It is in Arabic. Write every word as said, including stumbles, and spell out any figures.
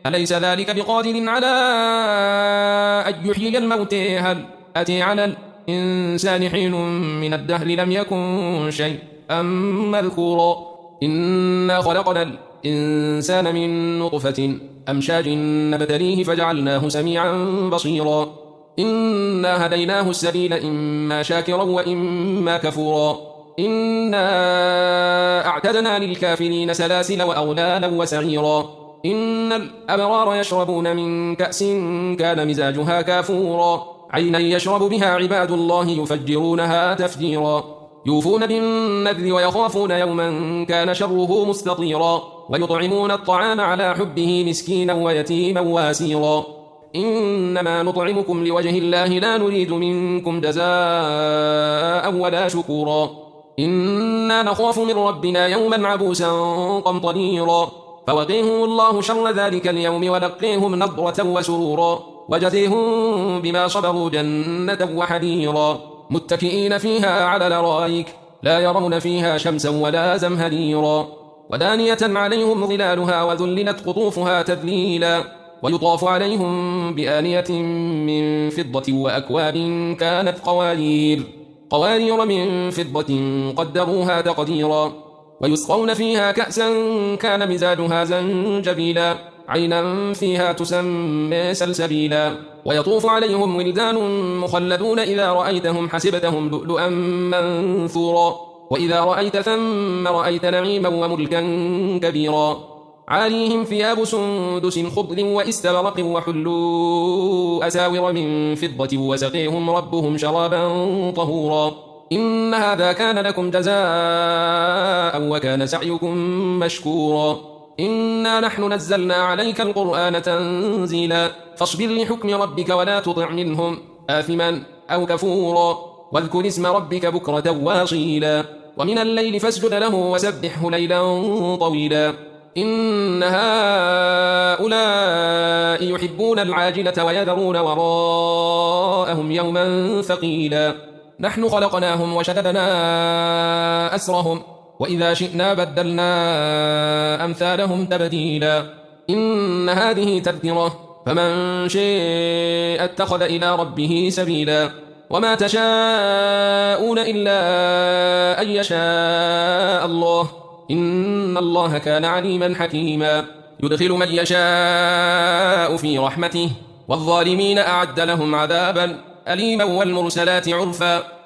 أليس ذلك بقادر على أن يحيي الموتى هل أتى على الإنسان حين من الدهر لم يكن شيء أم مذكورا إنا خلقنا الإنسان من نطفة أمشاج نبتليه فجعلناه سميعا بصيرا إنا هديناه السبيل إما شاكرا وإما كفورا إنا أعتدنا للكافرين سلاسل وأغلالا وسعيرا إن الأبرار يشربون من كأس كان مزاجها كافورا عينا يشرب بها عباد الله يفجرونها تفجيرا يوفون بالنذر ويخافون يوما كان شره مستطيرا ويطعمون الطعام على حبه مسكينا ويتيما واسيرا إنما نطعمكم لوجه الله لا نريد منكم جزاء ولا شكورا إنا نخاف من ربنا يوما عبوسا قمطريرا فوقيهم الله شر ذلك اليوم ولقيهم نضرة وسرورا وجزيهم بما صبروا جنة وحريرا متكئين فيها على الأرائك لا يرون فيها شمسا ولا زمهريرا ودانية عليهم ظلالها وذللت قطوفها تذليلا ويطاف عليهم بآنية من فضة وأكواب كانت قوارير قوارير من فضة قدروها تقديرا ويسقون فيها كأسا كان مزاجها زنجبيلا عينا فيها تسمى سلسبيلا ويطوف عليهم ولدان مخلدون إذا رأيتهم حسبتهم لؤلؤا منثورا وإذا رأيت ثم رأيت نعيما وملكا كبيرا عاليهم ثياب سندس خضر واستبرق وحلوا أساور من فضة وسقيهم ربهم شرابا طهورا إن هذا كان لكم جزاء وكان سعيكم مشكورا إنا نحن نزلنا عليك القرآن تنزيلا فاصبر لحكم ربك ولا تطع منهم آثما أو كفورا واذكر اسم ربك بكرة واصيلا ومن الليل فاسجد له وسبحه ليلا طويلا إن هؤلاء يحبون العاجلة ويذرون وراءهم يوما ثقيلا نحن خلقناهم وشددنا أسرهم وإذا شئنا بدلنا أمثالهم تبديلا إن هذه تذكرة فمن شاء اتخذ إلى ربه سبيلا وما تشاءون إلا أن يشاء الله إن الله كان عليما حكيما يدخل من يشاء في رحمته والظالمين أعد لهم عذابا أليما والمرسلات عرفا